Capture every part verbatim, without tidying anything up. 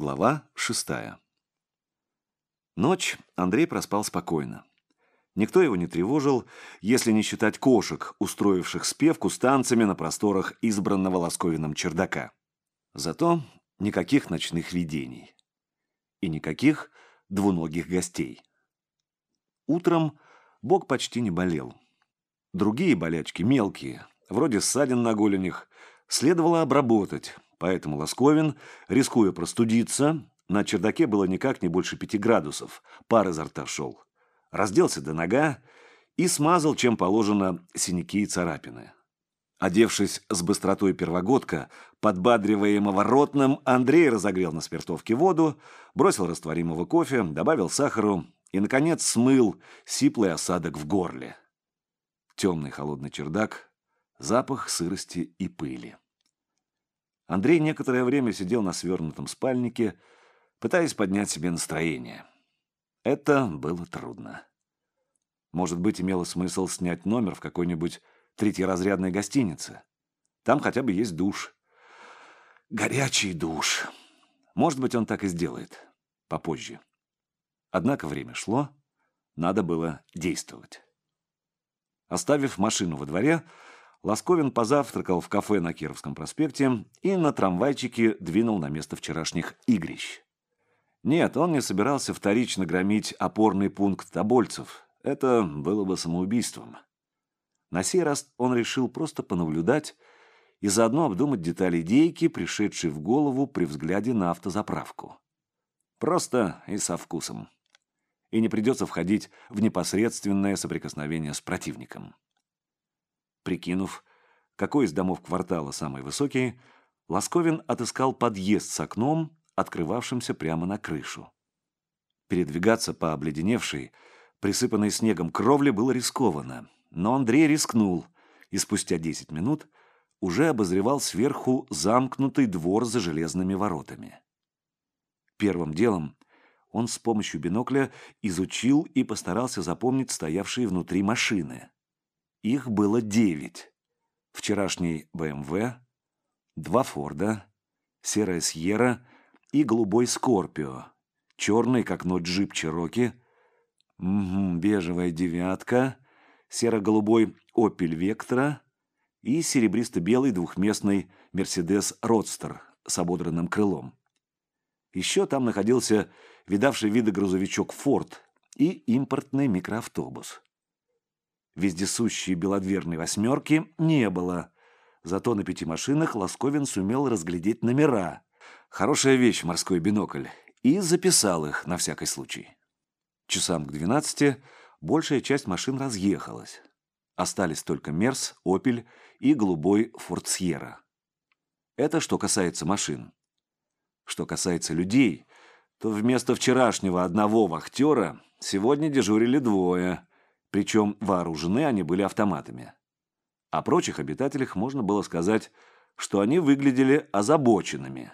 Глава шестая. Ночь Андрей проспал спокойно. Никто его не тревожил, если не считать кошек, устроивших спевку с танцами на просторах избранного Ласковиным чердака. Зато никаких ночных видений. И никаких двуногих гостей. Утром бок почти не болел. Другие болячки, мелкие, вроде ссадин на голенях, следовало обработать, поэтому Ласковин, рискуя простудиться, на чердаке было никак не больше пяти градусов, пар изо рта шел, разделся до нога и смазал, чем положено, синяки и царапины. Одевшись с быстротой первогодка, подбадриваемого ротным, Андрей разогрел на спиртовке воду, бросил растворимого кофе, добавил сахару и, наконец, смыл сиплый осадок в горле. Темный холодный чердак, запах сырости и пыли. Андрей некоторое время сидел на свернутом спальнике, пытаясь поднять себе настроение. Это было трудно. Может быть, имело смысл снять номер в какой-нибудь третьеразрядной гостинице. Там хотя бы есть душ. Горячий душ. Может быть, он так и сделает. Попозже. Однако время шло, надо было действовать. Оставив машину во дворе, Ласковин позавтракал в кафе на Кировском проспекте и на трамвайчике двинул на место вчерашних игрищ. Нет, он не собирался вторично громить опорный пункт тобольцев. Это было бы самоубийством. На сей раз он решил просто понаблюдать и заодно обдумать детали идейки, пришедшей в голову при взгляде на автозаправку. Просто и со вкусом. И не придется входить в непосредственное соприкосновение с противником. Прикинув, какой из домов квартала самый высокий, Ласковин отыскал подъезд с окном, открывавшимся прямо на крышу. Передвигаться по обледеневшей, присыпанной снегом кровле было рискованно, но Андрей рискнул и спустя десять минут уже обозревал сверху замкнутый двор за железными воротами. Первым делом он с помощью бинокля изучил и постарался запомнить стоявшие внутри машины. Их было девять. Вчерашний бэ эм вэ, два Форда, серая Сьерра и голубой Скорпио, черный, как ночь, джип Чероки, угу, бежевая девятка, серо-голубой Опель Вектра и серебристо-белый двухместный Мерседес Родстер с ободранным крылом. Еще там находился видавший виды грузовичок Форд и импортный микроавтобус. Вездесущей белодверной восьмерки не было, зато на пяти машинах Ласковин сумел разглядеть номера. Хорошая вещь, морской бинокль, и записал их на всякий случай. Часам к двенадцати большая часть машин разъехалась. Остались только Мерс, Опель и голубой Форд Сьерра. Это что касается машин. Что касается людей, то вместо вчерашнего одного вахтера сегодня дежурили двое, причем вооружены они были автоматами. О прочих обитателях можно было сказать, что они выглядели озабоченными.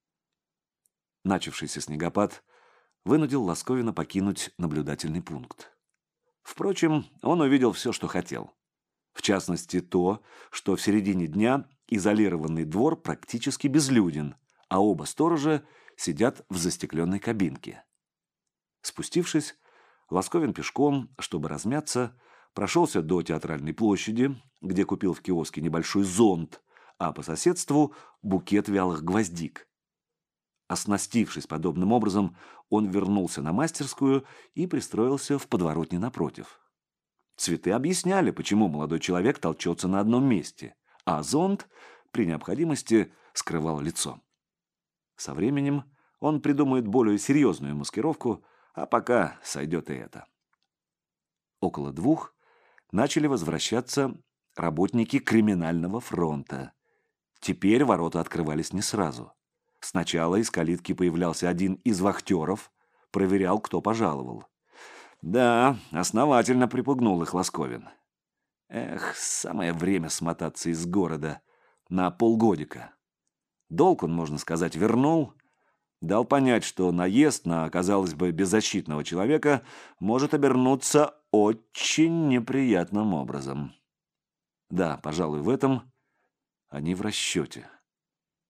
Начавшийся снегопад вынудил Ласковина покинуть наблюдательный пункт. Впрочем, он увидел все, что хотел. В частности, то, что в середине дня изолированный двор практически безлюден, а оба сторожа сидят в застекленной кабинке. Спустившись, Ласковин пешком, чтобы размяться, прошелся до Театральной площади, где купил в киоске небольшой зонт, а по соседству букет вялых гвоздик. Оснастившись подобным образом, он вернулся на мастерскую и пристроился в подворотне напротив. Цветы объясняли, почему молодой человек толчется на одном месте, а зонт, при необходимости, скрывал лицо. Со временем он придумает более серьезную маскировку, а пока сойдет и это. Около двух начали возвращаться работники криминального фронта. Теперь ворота открывались не сразу. Сначала из калитки появлялся один из вахтеров, проверял, кто пожаловал. Да, основательно припугнул их Ласковин. Эх, самое время смотаться из города на полгодика. Долг он, можно сказать, вернул, дал понять, что наезд на, казалось бы, беззащитного человека может обернуться очень неприятным образом. Да, пожалуй, в этом они в расчете.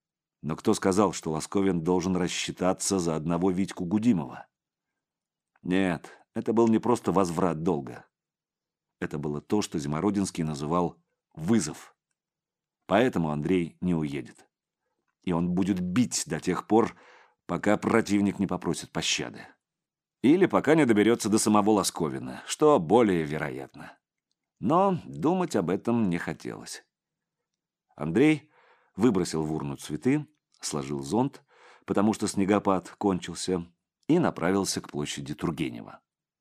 Но кто сказал, что Лосковин должен рассчитаться за одного Витьку Гудимова? Нет, это был не просто возврат долга. Это было то, что Зимородинский называл «вызов». Поэтому Андрей не уедет. И он будет бить до тех пор, пока противник не попросит пощады. Или пока не доберется до самого Лосковина, что более вероятно. Но думать об этом не хотелось. Андрей выбросил в урну цветы, сложил зонт, потому что снегопад кончился, и направился к площади Тургенева.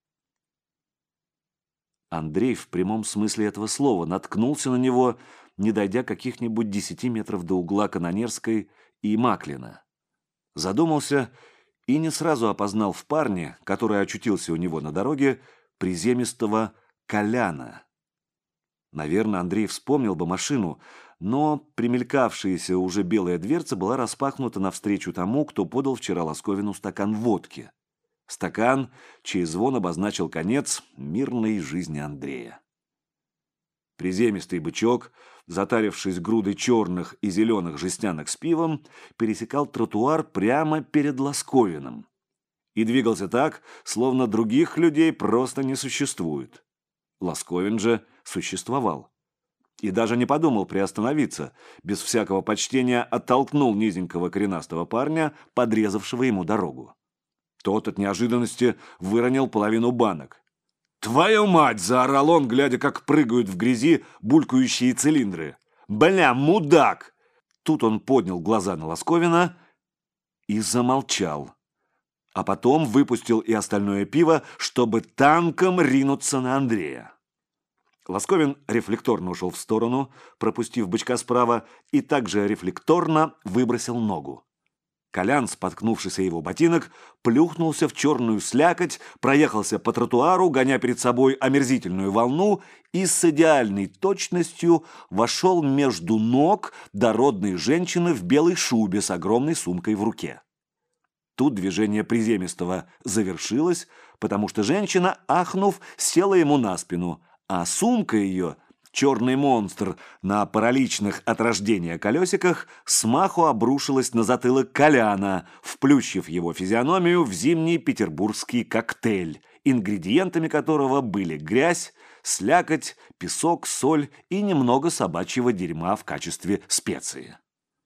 Андрей в прямом смысле этого слова наткнулся на него, не дойдя каких-нибудь десяти метров до угла Канонерской и Маклина. Задумался и не сразу опознал в парне, который очутился у него на дороге, приземистого Коляна. Наверное, Андрей вспомнил бы машину, но примелькавшаяся уже белая дверца была распахнута навстречу тому, кто подал вчера Лосковину стакан водки. Стакан, чей звон обозначил конец мирной жизни Андрея. Приземистый бычок, затарившись грудой черных и зеленых жестянок с пивом, пересекал тротуар прямо перед Лосковиным. И двигался так, словно других людей просто не существует. Лосковин же существовал. И даже не подумал приостановиться, без всякого почтения оттолкнул низенького коренастого парня, подрезавшего ему дорогу. Тот от неожиданности выронил половину банок. «Твою мать!» – заорал он, глядя, как прыгают в грязи булькающие цилиндры. «Бля, мудак!» Тут он поднял глаза на Лосковина и замолчал. А потом выпустил и остальное пиво, чтобы танком ринуться на Андрея. Лосковин рефлекторно ушел в сторону, пропустив бычка справа, и также рефлекторно выбросил ногу. Колян, споткнувшись о его ботинок, плюхнулся в черную слякоть, проехался по тротуару, гоня перед собой омерзительную волну, и с идеальной точностью вошел между ног дородной женщины в белой шубе с огромной сумкой в руке. Тут движение приземистого завершилось, потому что женщина, ахнув, села ему на спину, а сумка ее, черный монстр на параличных от рождения колесиках, смаху обрушилась на затылок Коляна, вплющив его физиономию в зимний петербургский коктейль, ингредиентами которого были грязь, слякоть, песок, соль и немного собачьего дерьма в качестве специи.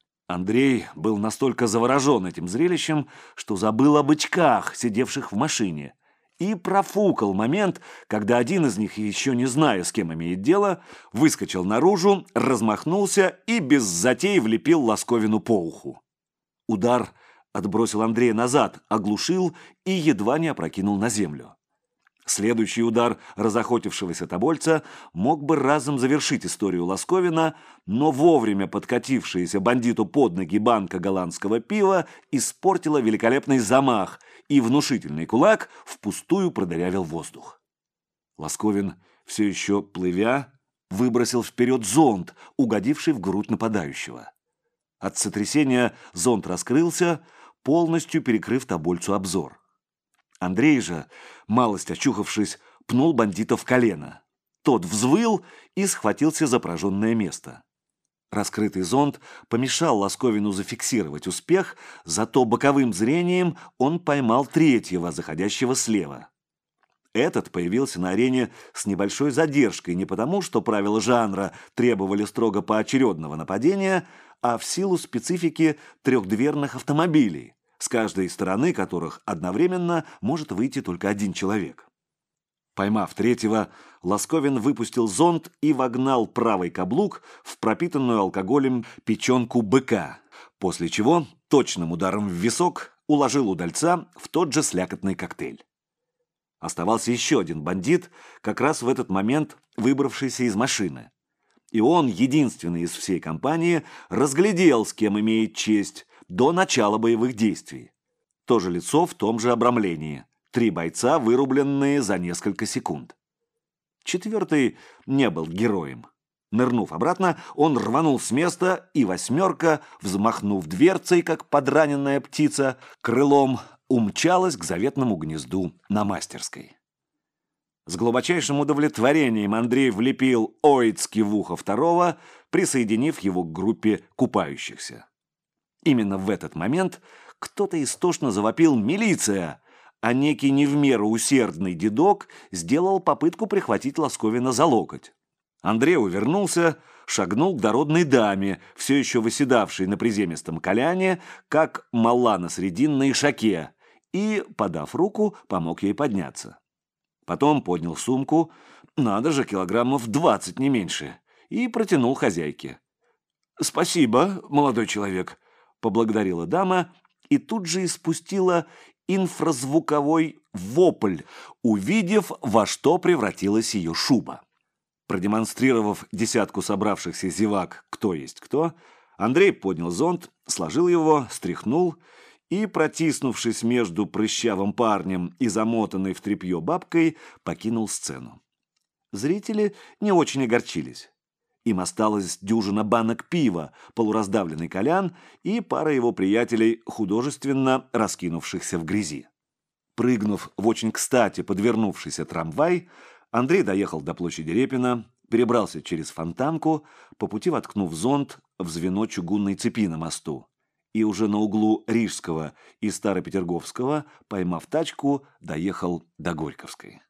Андрей был настолько заворожен этим зрелищем, что забыл о бычках, сидевших в машине, и профукал момент, когда один из них, еще не зная, с кем имеет дело, выскочил наружу, размахнулся и без затей влепил Лосковину по уху. Удар отбросил Андрея назад, оглушил и едва не опрокинул на землю. Следующий удар разохотившегося тобольца мог бы разом завершить историю Лосковина, но вовремя подкатившаяся бандиту под ноги банка голландского пива испортила великолепный замах, и внушительный кулак впустую продырявил воздух. Лосковин, все еще плывя, выбросил вперед зонт, угодивший в грудь нападающего. От сотрясения зонт раскрылся, полностью перекрыв тобольцу обзор. Андрей же, малость очухавшись, пнул бандита в колено. Тот взвыл и схватился за пораженное место. Раскрытый зонт помешал Лосковину зафиксировать успех, зато боковым зрением он поймал третьего, заходящего слева. Этот появился на арене с небольшой задержкой не потому, что правила жанра требовали строго поочередного нападения, а в силу специфики трехдверных автомобилей, с каждой стороны которых одновременно может выйти только один человек. Поймав третьего, Лосковин выпустил зонт и вогнал правый каблук в пропитанную алкоголем печенку быка, после чего точным ударом в висок уложил удальца в тот же слякотный коктейль. Оставался еще один бандит, как раз в этот момент выбравшийся из машины. И он, единственный из всей компании, разглядел, с кем имеет честь, до начала боевых действий. То же лицо в том же обрамлении. Три бойца, вырубленные за несколько секунд. Четвертый не был героем. Нырнув обратно, он рванул с места, и восьмерка, взмахнув дверцей, как подраненная птица, крылом умчалась к заветному гнезду на Мастерской. С глубочайшим удовлетворением Андрей влепил оицки в ухо второго, присоединив его к группе купающихся. Именно в этот момент кто-то истошно завопил «Милиция!», а некий не в меру усердный дедок сделал попытку прихватить Ласковина за локоть. Андрей увернулся, шагнул к дородной даме, все еще выседавшей на приземистом коляне, как мала на срединной шаке, и, подав руку, помог ей подняться. Потом поднял сумку, надо же, килограммов двадцать, не меньше, и протянул хозяйке. «Спасибо, молодой человек», — поблагодарила дама и тут же испустила инфразвуковой вопль, увидев, во что превратилась ее шуба. Продемонстрировав десятку собравшихся зевак кто есть кто, Андрей поднял зонт, сложил его, стряхнул и, протиснувшись между прыщавым парнем и замотанной в тряпье бабкой, покинул сцену. Зрители не очень огорчились. Им осталась дюжина банок пива, полураздавленный Колян и пара его приятелей, художественно раскинувшихся в грязи. Прыгнув в очень кстати подвернувшийся трамвай, Андрей доехал до площади Репина, перебрался через Фонтанку, по пути воткнув зонт в звено чугунной цепи на мосту, и уже на углу Рижского и Старопетерговского, поймав тачку, доехал до Горьковской.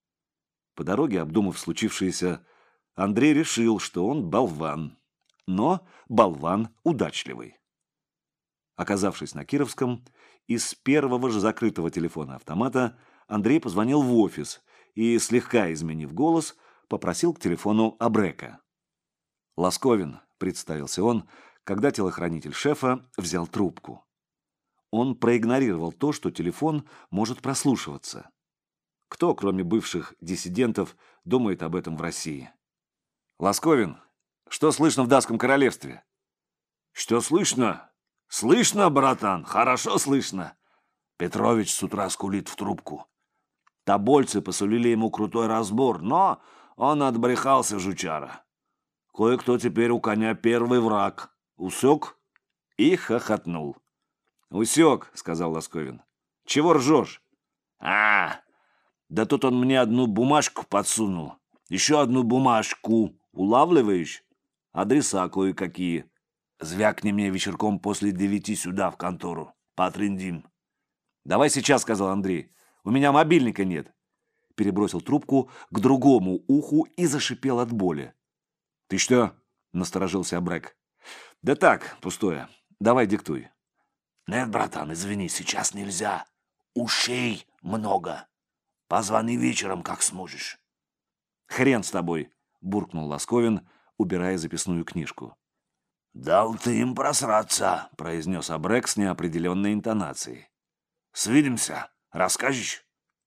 По дороге, обдумав случившееся, Андрей решил, что он болван, но болван удачливый. Оказавшись на Кировском, из первого же закрытого телефона автомата Андрей позвонил в офис и, слегка изменив голос, попросил к телефону Абрека. «Ласковин», — представился он, когда телохранитель шефа взял трубку. Он проигнорировал то, что телефон может прослушиваться. Кто, кроме бывших диссидентов, думает об этом в России? «Ласковин, что слышно в датском королевстве?» «Что слышно? Слышно, братан, хорошо слышно». Петрович с утра скулит в трубку. Тобольцы посулили ему крутой разбор, но он отбрехался, жучара. Кое-кто теперь у коня первый враг. Усек? И хохотнул. «Усек», — сказал Ласковин. «Чего ржешь?» «А, да тут он мне одну бумажку подсунул. Еще одну бумажку. Улавливаешь? Адреса кое-какие. Звякни мне вечерком после девяти сюда, в контору. Потрындим». «Давай сейчас», — сказал Андрей. «У меня мобильника нет». Перебросил трубку к другому уху и зашипел от боли. «Ты что?» — насторожился Абрек. «Да так, пустое. Давай диктуй». «Нет, братан, извини, сейчас нельзя. Ушей много. Позвони вечером, как сможешь». «Хрен с тобой», — буркнул Ласковин, убирая записную книжку. «Дал ты им просраться», — произнес Абрек с неопределенной интонацией. «Свидимся. Расскажешь?»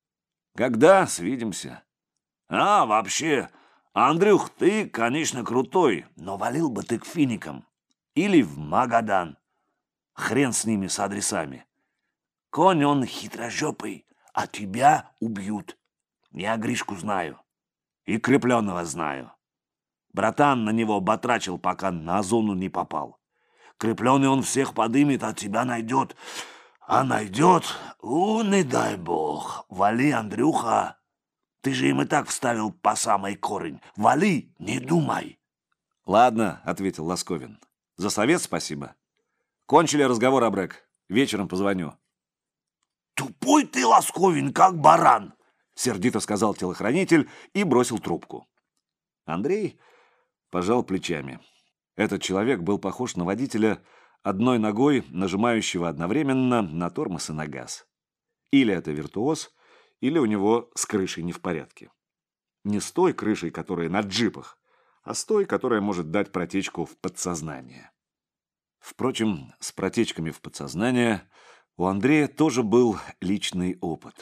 «Когда свидимся?» «А, вообще, Андрюх, ты, конечно, крутой, но валил бы ты к финикам. Или в Магадан. Хрен с ними, с адресами. Конь он хитрожопый, а тебя убьют. Я Гришку знаю. И Крепленного знаю. Братан на него батрачил, пока на зону не попал. Крепленный он всех подымет, а тебя найдет. А найдет, у, не дай бог. Вали, Андрюха. Ты же им и так вставил по самой корень. Вали, не думай». «Ладно», — ответил Ласковин. «За совет спасибо. Кончили разговор, Абрек. Вечером позвоню». «Тупой ты, Ласковин, как баран», — сердито сказал телохранитель и бросил трубку. Андрей пожал плечами. Этот человек был похож на водителя, одной ногой нажимающего одновременно на тормоз и на газ. Или это виртуоз, или у него с крышей не в порядке. Не с той крышей, которая на джипах, а с той, которая может дать протечку в подсознание. Впрочем, с протечками в подсознание у Андрея тоже был личный опыт.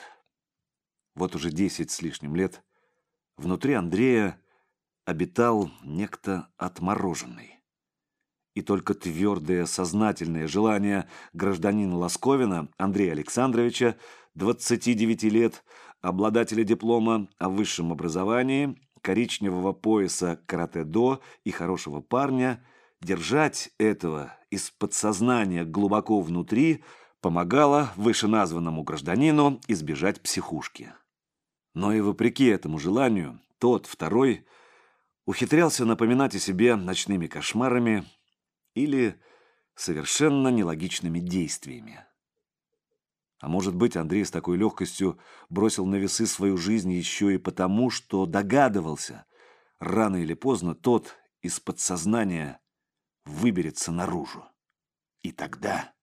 Вот уже десять с лишним лет внутри Андрея обитал некто отмороженный. И только твердое сознательное желание гражданина Ласковина Андрея Александровича, двадцати девяти лет, обладателя диплома о высшем образовании, коричневого пояса каратэ-до и хорошего парня, держать этого из подсознания глубоко внутри помогало вышеназванному гражданину избежать психушки. Но и вопреки этому желанию, тот, второй, ухитрялся напоминать о себе ночными кошмарами или совершенно нелогичными действиями. А может быть, Андрей с такой легкостью бросил на весы свою жизнь еще и потому, что догадывался, рано или поздно тот из подсознания выберется наружу. И тогда...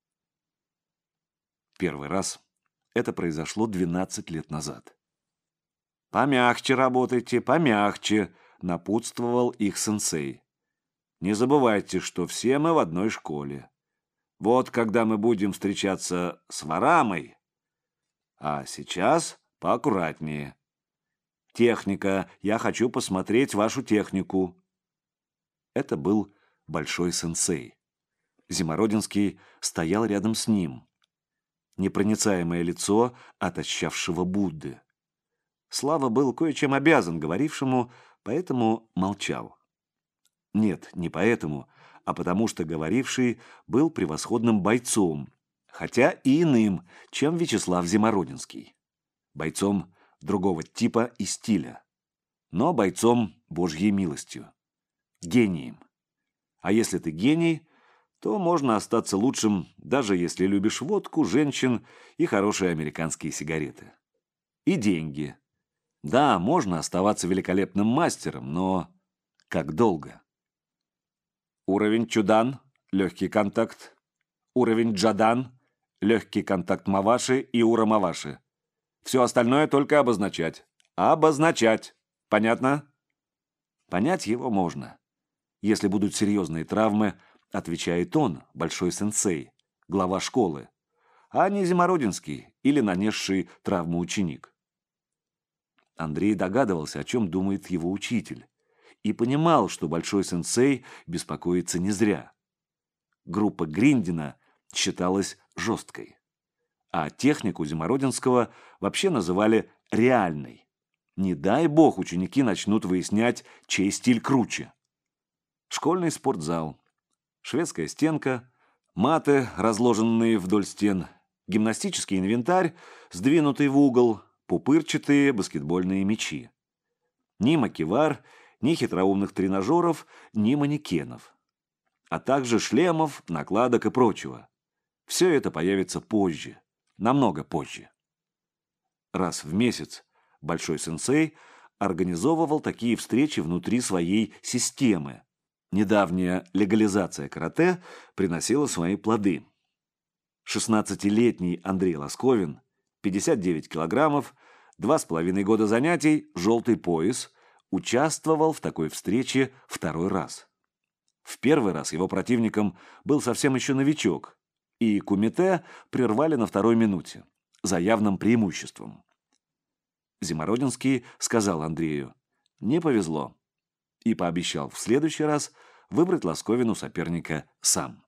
Первый раз это произошло двенадцать лет назад. «Помягче работайте, помягче», — напутствовал их сенсей. «Не забывайте, что все мы в одной школе. Вот когда мы будем встречаться с Варамой. А сейчас поаккуратнее. Техника, я хочу посмотреть вашу технику». Это был большой сенсей. Зимородинский стоял рядом с ним. Непроницаемое лицо отощавшего Будды. Слава был кое-чем обязан говорившему, поэтому молчал. Нет, не поэтому, а потому что говоривший был превосходным бойцом, хотя и иным, чем Вячеслав Зимородинский. Бойцом другого типа и стиля, но бойцом Божьей милостью. Гением. А если ты гений, то можно остаться лучшим, даже если любишь водку, женщин и хорошие американские сигареты. И деньги. Да, можно оставаться великолепным мастером, но как долго? Уровень чудан – легкий контакт. Уровень джадан – легкий контакт маваши и ура-маваши. Все остальное только обозначать. Обозначать. Понятно? Понять его можно. Если будут серьезные травмы, отвечает он, большой сенсей, глава школы, а не Зимородинский или нанесший травму ученик. Андрей догадывался, о чем думает его учитель, и понимал, что большой сенсей беспокоится не зря. Группа Гриндина считалась жесткой, а технику Зимородинского вообще называли реальной. Не дай бог ученики начнут выяснять, чей стиль круче. Школьный спортзал, шведская стенка, маты, разложенные вдоль стен, гимнастический инвентарь, сдвинутый в угол, пупырчатые баскетбольные мячи. Ни макевар, ни хитроумных тренажеров, ни манекенов. А также шлемов, накладок и прочего. Все это появится позже, намного позже. Раз в месяц большой сенсей организовывал такие встречи внутри своей системы. Недавняя легализация карате приносила свои плоды. шестнадцатилетний Андрей Лосковин, пятьдесят девять килограммов, два с половиной года занятий, желтый пояс, участвовал в такой встрече второй раз. В первый раз его противником был совсем еще новичок, и кумите прервали на второй минуте, за явным преимуществом. Зимородинский сказал Андрею: «Не повезло», и пообещал в следующий раз выбрать Лосковину соперника сам.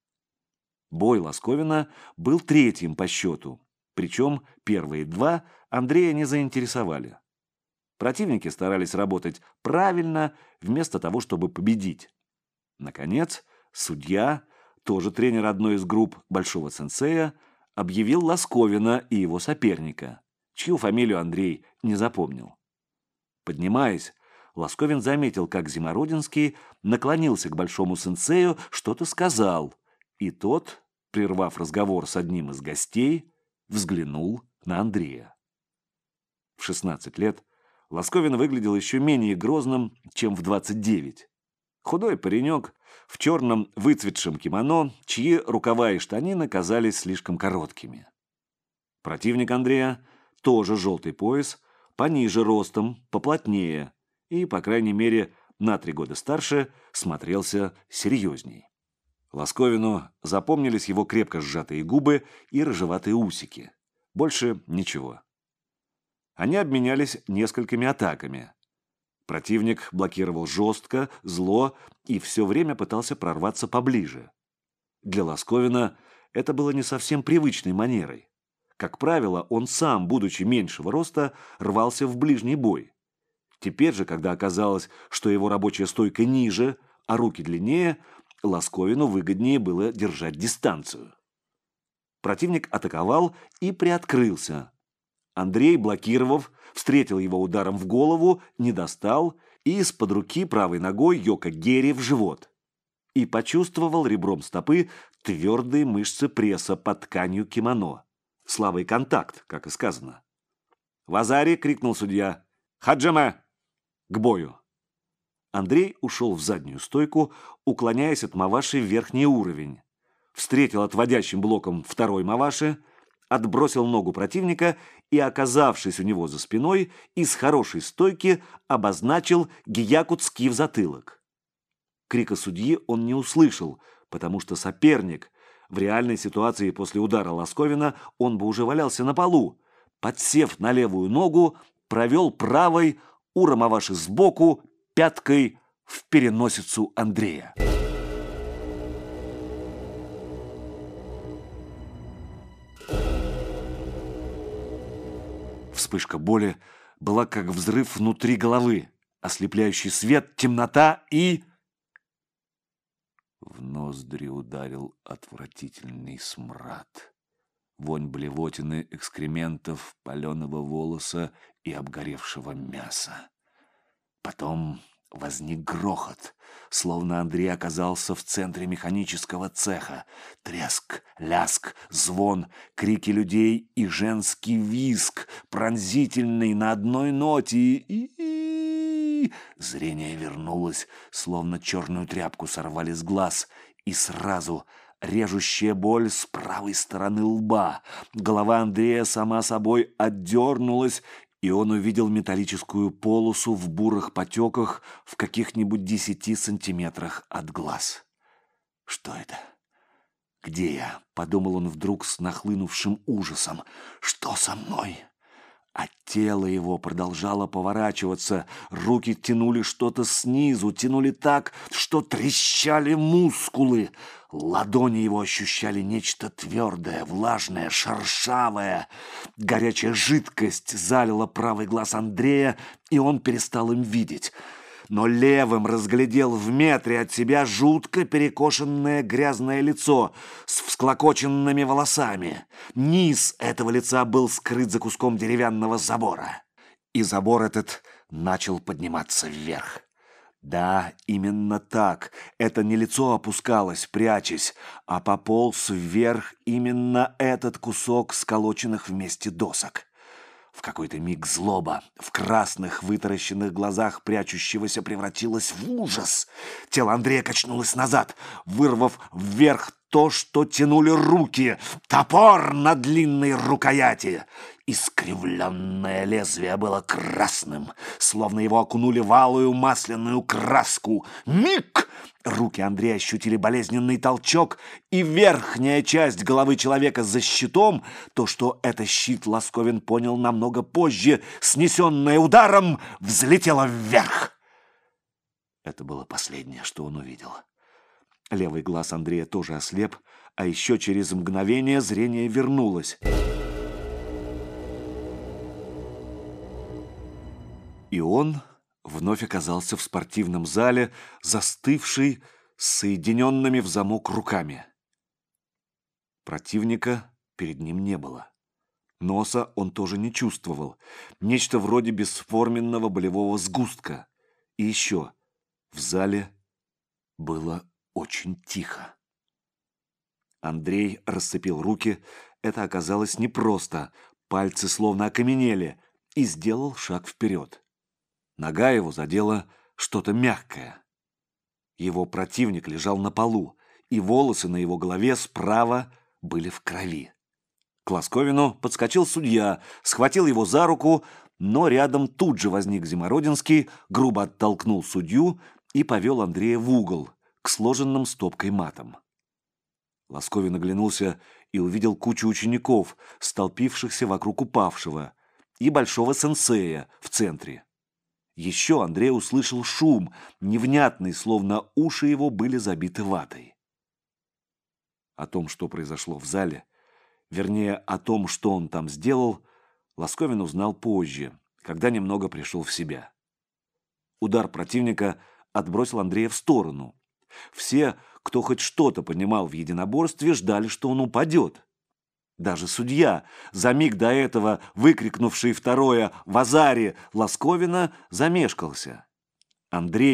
Бой Лосковина был третьим по счету, причем первые два Андрея не заинтересовали. Противники старались работать правильно, вместо того, чтобы победить. Наконец, судья, тоже тренер одной из групп большого сенсея, объявил Лосковина и его соперника, чью фамилию Андрей не запомнил. Поднимаясь, Лосковин заметил, как Зимородинский наклонился к большому сенсею, что-то сказал, и тот, прервав разговор с одним из гостей, взглянул на Андрея. В шестнадцать лет Лосковин выглядел еще менее грозным, чем в двадцать девять. Худой паренек в черном выцветшем кимоно, чьи рукава и штанины казались слишком короткими. Противник Андрея, тоже желтый пояс, пониже ростом, поплотнее и, по крайней мере, на три года старше, смотрелся серьезней. Лосковину запомнились его крепко сжатые губы и рыжеватые усики. Больше ничего. Они обменялись несколькими атаками. Противник блокировал жестко, зло и все время пытался прорваться поближе. Для Лосковина это было не совсем привычной манерой. Как правило, он сам, будучи меньшего роста, рвался в ближний бой. Теперь же, когда оказалось, что его рабочая стойка ниже, а руки длиннее, Лосковину выгоднее было держать дистанцию. Противник атаковал и приоткрылся. Андрей, блокировав, встретил его ударом в голову, не достал и из-под руки правой ногой йока-гери в живот. и почувствовал ребром стопы твердые мышцы пресса под тканью кимоно. Слабый контакт, как и сказано. «Вазари!» — крикнул судья. «Хаджиме! К бою!» Андрей ушел в заднюю стойку, уклоняясь от маваши в верхний уровень. Встретил отводящим блоком второй маваши, отбросил ногу противника и, оказавшись у него за спиной, из хорошей стойки обозначил гиякутски в затылок. Крика судьи он не услышал, потому что соперник, в реальной ситуации после удара Ласковина, он бы уже валялся на полу, подсев на левую ногу, провел правой у Ромаваши сбоку пяткой в переносицу Андрея. Вспышка боли была как взрыв внутри головы, ослепляющий свет, темнота и... В ноздри ударил отвратительный смрад. Вонь блевотины, экскрементов, паленого волоса и обгоревшего мяса. Потом возник грохот, словно Андрей оказался в центре механического цеха. Треск, ляск, звон, крики людей и женский визг, пронзительный на одной ноте. И зрение вернулось, словно черную тряпку сорвали с глаз, и сразу режущая боль с правой стороны лба. Голова Андрея сама собой отдернулась, и он увидел металлическую полосу в бурых потеках в каких-нибудь десяти сантиметрах от глаз. «Что это? Где я?» — подумал он вдруг с нахлынувшим ужасом. «Что со мной?» А тело его продолжало поворачиваться, руки тянули что-то снизу, тянули так, что трещали мускулы. Ладони его ощущали нечто твердое, влажное, шершавое. Горячая жидкость залила правый глаз Андрея, и он перестал им видеть. Но левым разглядел в метре от себя жутко перекошенное грязное лицо с всклокоченными волосами. Низ этого лица был скрыт за куском деревянного забора. И забор этот начал подниматься вверх. Да, именно так. Это не лицо опускалось, прячась, а пополз вверх именно этот кусок сколоченных вместе досок. В какой-то миг злоба в красных вытаращенных глазах прячущегося превратилась в ужас. Тело Андрея качнулось назад, вырвав вверх то, что тянули руки. Топор на длинной рукояти. Искривленное лезвие было красным, словно его окунули в алую масляную краску. Миг! Руки Андрея ощутили болезненный толчок, и верхняя часть головы человека за щитом, то, что это щит, Ласковин понял намного позже, снесенная ударом, взлетела вверх. Это было последнее, что он увидел. Левый глаз Андрея тоже ослеп, а еще через мгновение зрение вернулось. И он вновь оказался в спортивном зале, застывший с соединенными в замок руками. Противника перед ним не было. Носа он тоже не чувствовал. Нечто вроде бесформенного болевого сгустка. И еще в зале было очень тихо. Андрей расцепил руки. Это оказалось непросто. Пальцы словно окаменели. И сделал шаг вперед. Нога его задела что-то мягкое. Его противник лежал на полу, и волосы на его голове справа были в крови. К Ласковину подскочил судья, схватил его за руку, но рядом тут же возник Зимородинский, грубо оттолкнул судью и повел Андрея в угол, к сложенным стопкой матам. Ласковин оглянулся и увидел кучу учеников, столпившихся вокруг упавшего, и большого сенсея в центре. Еще Андрей услышал шум, невнятный, словно уши его были забиты ватой. О том, что произошло в зале, вернее, о том, что он там сделал, Ласковин узнал позже, когда немного пришел в себя. Удар противника отбросил Андрея в сторону. Все, кто хоть что-то понимал в единоборстве, ждали, что он упадет. Даже судья, за миг до этого выкрикнувший второе «Вазари» Ласковина, замешкался. Андрей,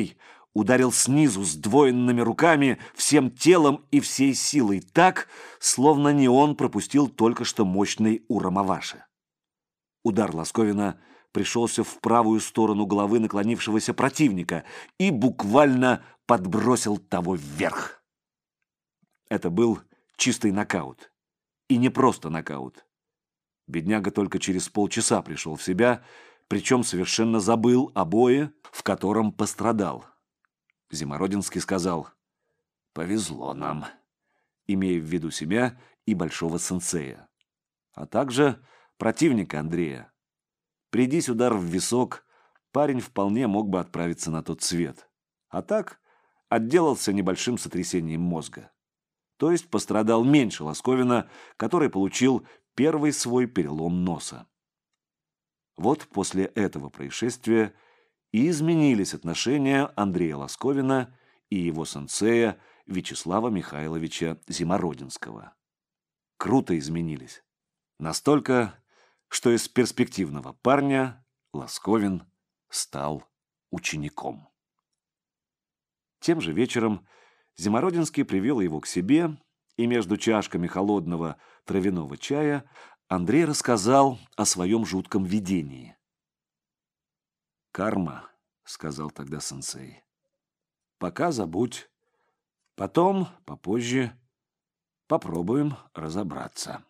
ударил снизу сдвоенными руками, всем телом и всей силой так, словно не он пропустил только что мощный урамаваши. Удар Ласковина пришелся в правую сторону головы наклонившегося противника и буквально подбросил того вверх. Это был чистый нокаут. И не просто нокаут. Бедняга только через полчаса пришел в себя, причем совершенно забыл о бое, в котором пострадал. Зимородинский сказал: «Повезло нам», имея в виду себя и большого сенсея, а также противника Андрея. Придись удар в висок, парень вполне мог бы отправиться на тот свет, а так отделался небольшим сотрясением мозга. То есть пострадал меньше Ласковина, который получил первый свой перелом носа. Вот после этого происшествия и изменились отношения Андрея Ласковина и его сенсея Вячеслава Михайловича Зимородинского. Круто изменились. Настолько, что из перспективного парня Ласковин стал учеником. Тем же вечером Зимородинский привел его к себе, и между чашками холодного травяного чая Андрей рассказал о своем жутком видении. «Карма», — сказал тогда сенсей. «Пока забудь. Потом, попозже, попробуем разобраться».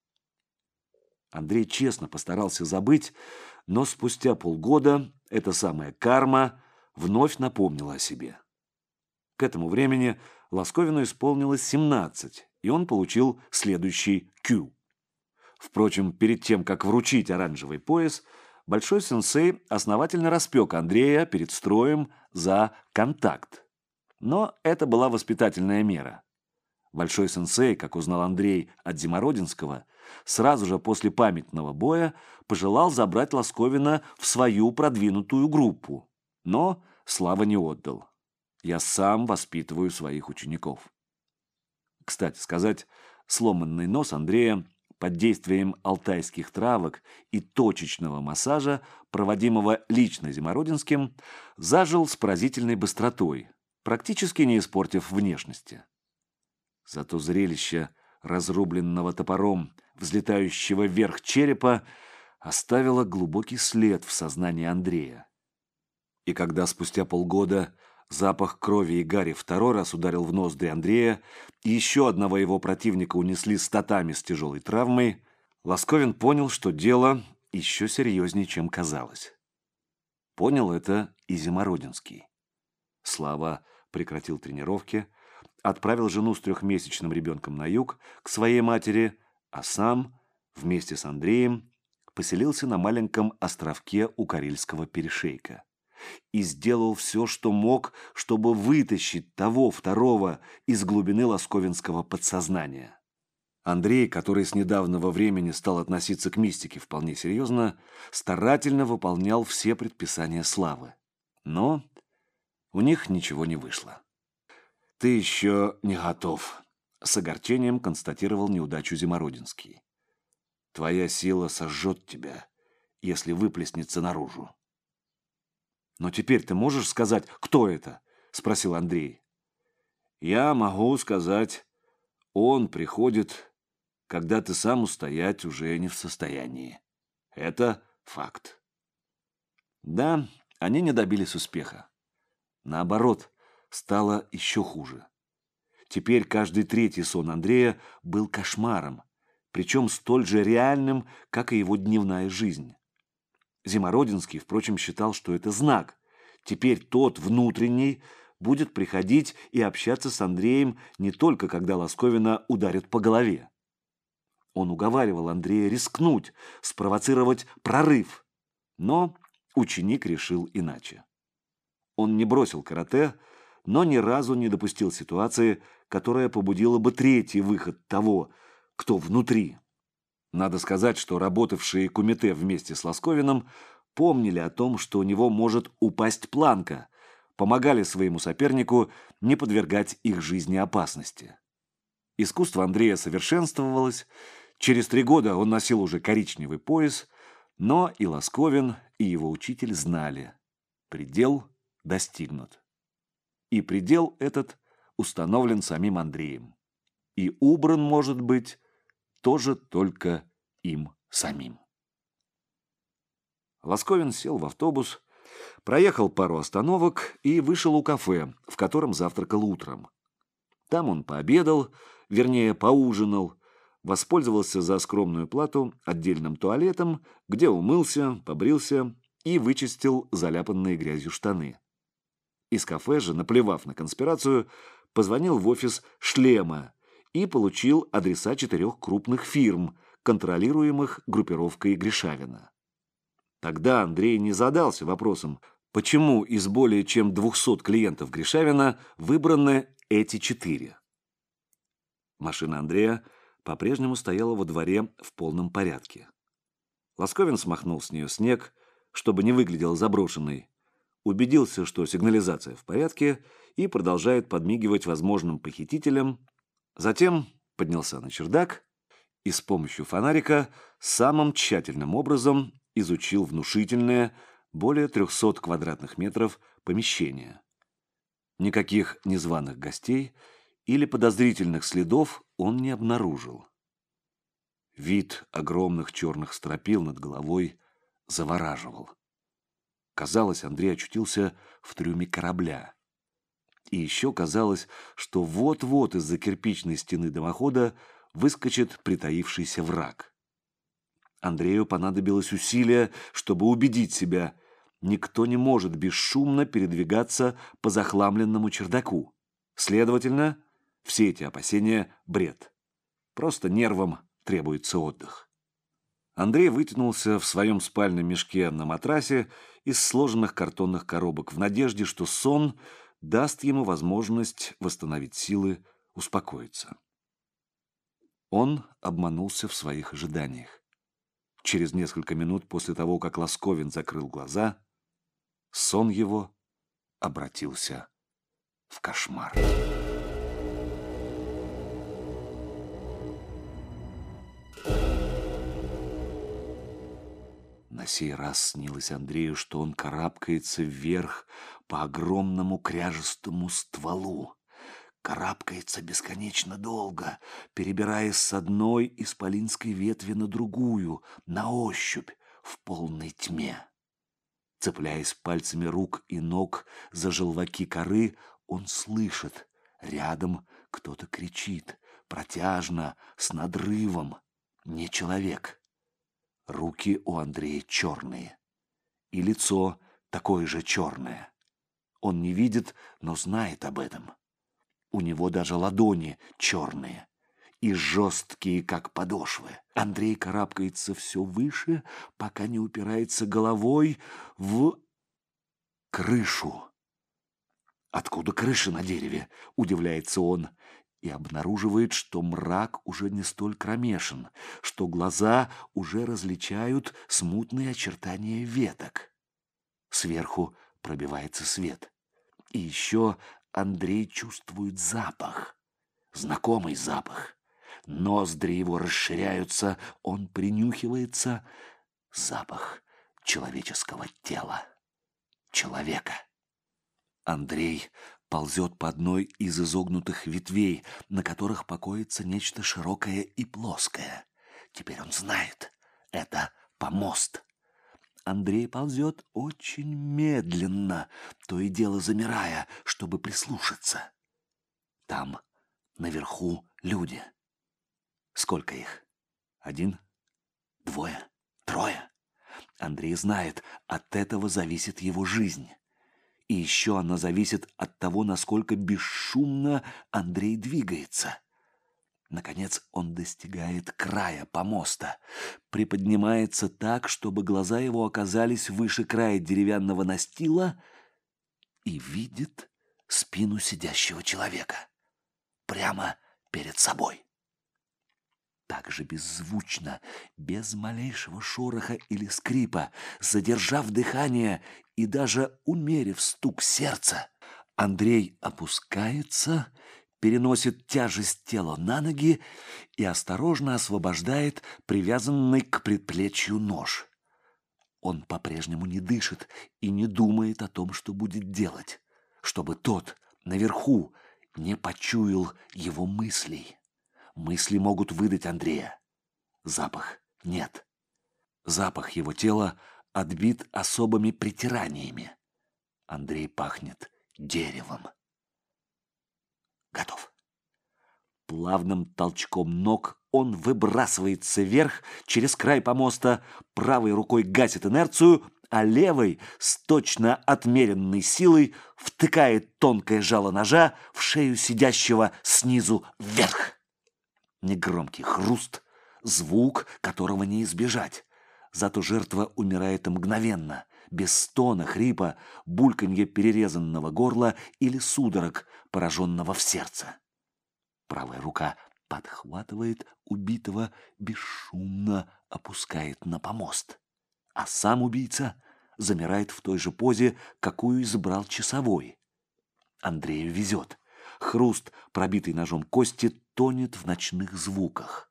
Андрей честно постарался забыть, но спустя полгода эта самая карма вновь напомнила о себе. К этому времени Ласковину исполнилось семнадцать, и он получил следующий кью. Впрочем, перед тем, как вручить оранжевый пояс, большой сенсей основательно распек Андрея перед строем за контакт. Но это была воспитательная мера. Большой сенсей, как узнал Андрей от Зимородинского, сразу же после памятного боя пожелал забрать Ласковина в свою продвинутую группу, но слава не отдал. Я сам воспитываю своих учеников. Кстати сказать, сломанный нос Андрея под действием алтайских травок и точечного массажа, проводимого лично Зимородинским, зажил с поразительной быстротой, практически не испортив внешности. Зато зрелище разрубленного топором взлетающего вверх черепа оставило глубокий след в сознании Андрея. И когда спустя полгода запах крови и гари второй раз ударил в ноздри Андрея, и еще одного его противника унесли с татами с тяжелой травмой, Ласковин понял, что дело еще серьезнее, чем казалось. Понял это и Зимородинский. Слава прекратил тренировки, отправил жену с трехмесячным ребенком на юг к своей матери, а сам вместе с Андреем поселился на маленьком островке у Карельского перешейка. И сделал все, что мог, чтобы вытащить того второго из глубины ласковинского подсознания. Андрей, который с недавнего времени стал относиться к мистике вполне серьезно, старательно выполнял все предписания Славы. Но у них ничего не вышло. «Ты еще не готов», — с огорчением констатировал неудачу Зимородинский. «Твоя сила сожжет тебя, если выплеснется наружу». «Но теперь ты можешь сказать, кто это?» – спросил Андрей. «Я могу сказать, он приходит, когда ты сам устоять уже не в состоянии. Это факт». Да, они не добились успеха. Наоборот, стало еще хуже. Теперь каждый третий сон Андрея был кошмаром, причем столь же реальным, как и его дневная жизнь. Зимородинский, впрочем, считал, что это знак. Теперь тот, внутренний, будет приходить и общаться с Андреем не только, когда Ласковина ударит по голове. Он уговаривал Андрея рискнуть, спровоцировать прорыв. Но ученик решил иначе. Он не бросил карате, но ни разу не допустил ситуации, которая побудила бы третий выход того, кто внутри. Надо сказать, что работавшие кумите вместе с Ласковиным помнили о том, что у него может упасть планка, помогали своему сопернику не подвергать их жизни опасности. Искусство Андрея совершенствовалось, через три года он носил уже коричневый пояс, но и Ласковин, и его учитель знали – предел достигнут. и предел этот установлен самим Андреем. И убран, может быть, тоже только им самим. Лосковин сел в автобус, проехал пару остановок и вышел у кафе, в котором завтракал утром. Там он пообедал, вернее, поужинал, воспользовался за скромную плату отдельным туалетом, где умылся, побрился и вычистил заляпанные грязью штаны. Из кафе же, наплевав на конспирацию, позвонил в офис «Шлема» и получил адреса четырех крупных фирм, контролируемых группировкой Гришавина. Тогда Андрей не задался вопросом, почему из более чем двухсот клиентов Гришавина выбраны эти четыре. Машина Андрея по-прежнему стояла во дворе в полном порядке. Лосковин смахнул с нее снег, чтобы не выглядела заброшенной, убедился, что сигнализация в порядке, и продолжает подмигивать возможным похитителям, затем поднялся на чердак и с помощью фонарика самым тщательным образом изучил внушительное, более трехсот квадратных метров помещение. Никаких незваных гостей или подозрительных следов он не обнаружил. Вид огромных черных стропил над головой завораживал. Казалось, Андрей очутился в трюме корабля. И еще казалось, что вот-вот из-за кирпичной стены дымохода выскочит притаившийся враг. Андрею понадобилось усилие, чтобы убедить себя, никто не может бесшумно передвигаться по захламленному чердаку. Следовательно, все эти опасения – бред. Просто нервам требуется отдых. Андрей вытянулся в своем спальном мешке на матрасе из сложенных картонных коробок в надежде, что сон даст ему возможность восстановить силы, успокоиться. Он обманулся в своих ожиданиях. Через несколько минут после того, как Лосковин закрыл глаза, сон его обратился в кошмар. На сей раз снилось Андрею, что он карабкается вверх по огромному кряжестому стволу. Карабкается бесконечно долго, перебираясь с одной исполинской ветви на другую, на ощупь, в полной тьме. Цепляясь пальцами рук и ног за желваки коры, он слышит, рядом кто-то кричит, протяжно, с надрывом. Не человек. Руки у Андрея черные. И лицо такое же черное. Он не видит, но знает об этом. У него даже ладони черные и жесткие, как подошвы. Андрей карабкается все выше, пока не упирается головой в крышу. «Откуда крыша на дереве?» – удивляется он. И обнаруживает, что мрак уже не столь кромешен, что глаза уже различают смутные очертания веток. Сверху пробивается свет. И еще Андрей чувствует запах. Знакомый запах. Ноздри его расширяются, он принюхивается. Запах человеческого тела. Человека. Андрей ползет по одной из изогнутых ветвей, на которых покоится нечто широкое и плоское. Теперь он знает. Это помост. Андрей ползет очень медленно, то и дело замирая, чтобы прислушаться. Там, наверху, люди. Сколько их? Один? Двое? Трое? Андрей знает, от этого зависит его жизнь. И еще она зависит от того, насколько бесшумно Андрей двигается. Наконец он достигает края помоста, приподнимается так, чтобы глаза его оказались выше края деревянного настила, и видит спину сидящего человека прямо перед собой. Так же беззвучно, без малейшего шороха или скрипа, задержав дыхание и даже умерив стук сердца, Андрей опускается, переносит тяжесть тела на ноги и осторожно освобождает привязанный к предплечью нож. Он по-прежнему не дышит и не думает о том, что будет делать, чтобы тот, наверху не почуял его мыслей. Мысли могут выдать Андрея. Запах нет. Запах его тела отбит особыми притираниями. Андрей пахнет деревом. Готов. Плавным толчком ног он выбрасывается вверх через край помоста, правой рукой гасит инерцию, а левой с точно отмеренной силой втыкает тонкое жало ножа в шею сидящего снизу вверх. Негромкий хруст, звук, которого не избежать. Зато жертва умирает мгновенно, без стона, хрипа, бульканья перерезанного горла или судорог, пораженного в сердце. Правая рука подхватывает убитого, бесшумно опускает на помост. А сам убийца замирает в той же позе, какую избрал часовой. Андрею везет. Хруст, пробитый ножом кости, тонет в ночных звуках.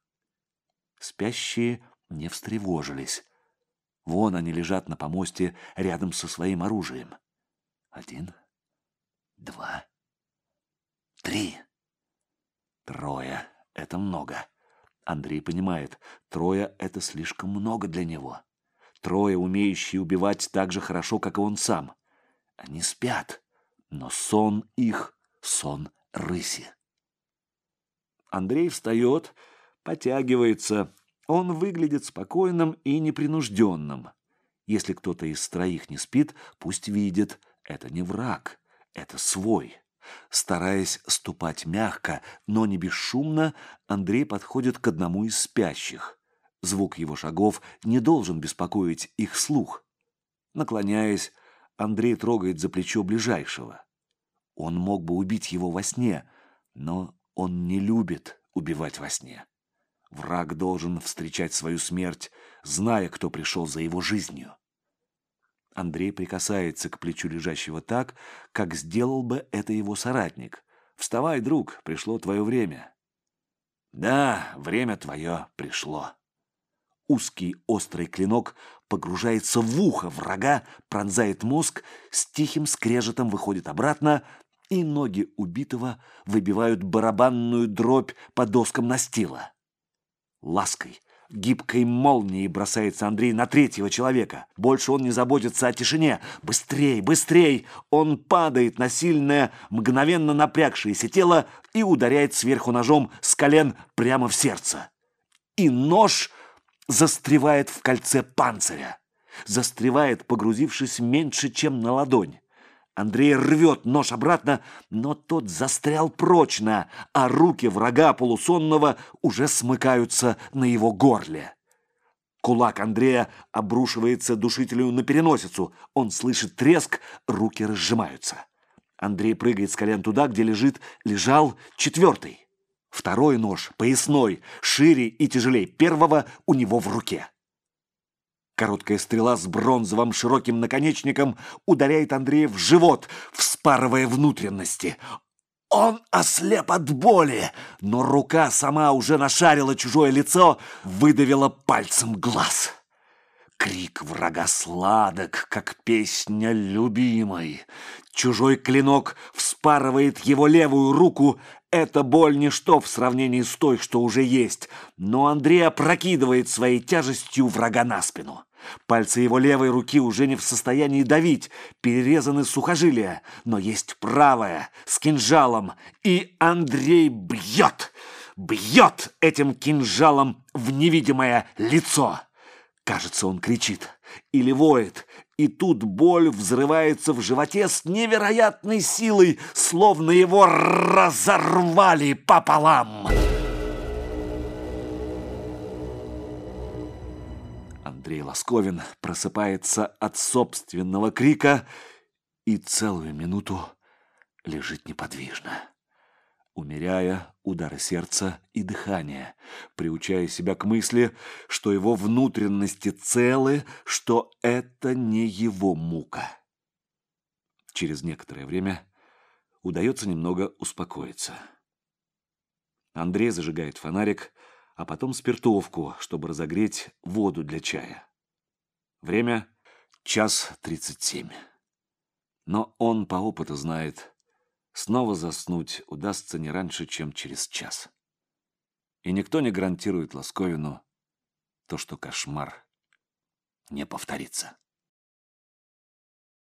Спящие не встревожились. Вон они лежат на помосте рядом со своим оружием. Один, два, три. Трое — это много. Андрей понимает, трое — это слишком много для него. Трое, умеющие убивать так же хорошо, как и он сам. Они спят, но сон их — сон рыси. Андрей встает, потягивается. Он выглядит спокойным и непринужденным. Если кто-то из троих не спит, пусть видит, это не враг, это свой. Стараясь ступать мягко, но не бесшумно, Андрей подходит к одному из спящих. Звук его шагов не должен беспокоить их слух. Наклоняясь, Андрей трогает за плечо ближайшего. Он мог бы убить его во сне, но он не любит убивать во сне. Враг должен встречать свою смерть, зная, кто пришел за его жизнью. Андрей прикасается к плечу лежащего так, как сделал бы это его соратник. «Вставай, друг, пришло твое время». «Да, время твое пришло». Узкий острый клинок погружается в ухо врага, пронзает мозг, с тихим скрежетом выходит обратно, и ноги убитого выбивают барабанную дробь по доскам настила. Лаской, гибкой молнией бросается Андрей на третьего человека. Больше он не заботится о тишине. Быстрей, быстрей! Он падает на сильное, мгновенно напрягшееся тело и ударяет сверху ножом с колен прямо в сердце. И нож застревает в кольце панциря. Застревает, погрузившись меньше, чем на ладонь. Андрей рвет нож обратно, но тот застрял прочно, а руки врага полусонного уже смыкаются на его горле. Кулак Андрея обрушивается душителю на переносицу. Он слышит треск, руки разжимаются. Андрей прыгает с колен туда, где лежит, лежал четвертый. Второй нож, поясной, шире и тяжелее первого, у него в руке. Короткая стрела с бронзовым широким наконечником ударяет Андрея в живот, вспарывая внутренности. Он ослеп от боли, но рука сама уже нашарила чужое лицо, выдавила пальцем глаз. Крик врага сладок, как песня любимой. Чужой клинок вспарывает его левую руку. Эта боль ничто в сравнении с той, что уже есть. Но Андрей опрокидывает своей тяжестью врага на спину. Пальцы его левой руки уже не в состоянии давить, перерезаны сухожилия, но есть правая, с кинжалом, и Андрей бьет, бьет этим кинжалом в невидимое лицо. Кажется, он кричит или воет, и тут боль взрывается в животе с невероятной силой, словно его разорвали пополам. Андрей Лосковин просыпается от собственного крика и целую минуту лежит неподвижно, умеряя удары сердца и дыхания, приучая себя к мысли, что его внутренности целы, что это не его мука. Через некоторое время удается немного успокоиться. Андрей зажигает фонарик, а потом спиртовку, чтобы разогреть воду для чая. Время — час тридцать семь. Но он по опыту знает, снова заснуть удастся не раньше, чем через час. И никто не гарантирует Лосковину то, что кошмар не повторится.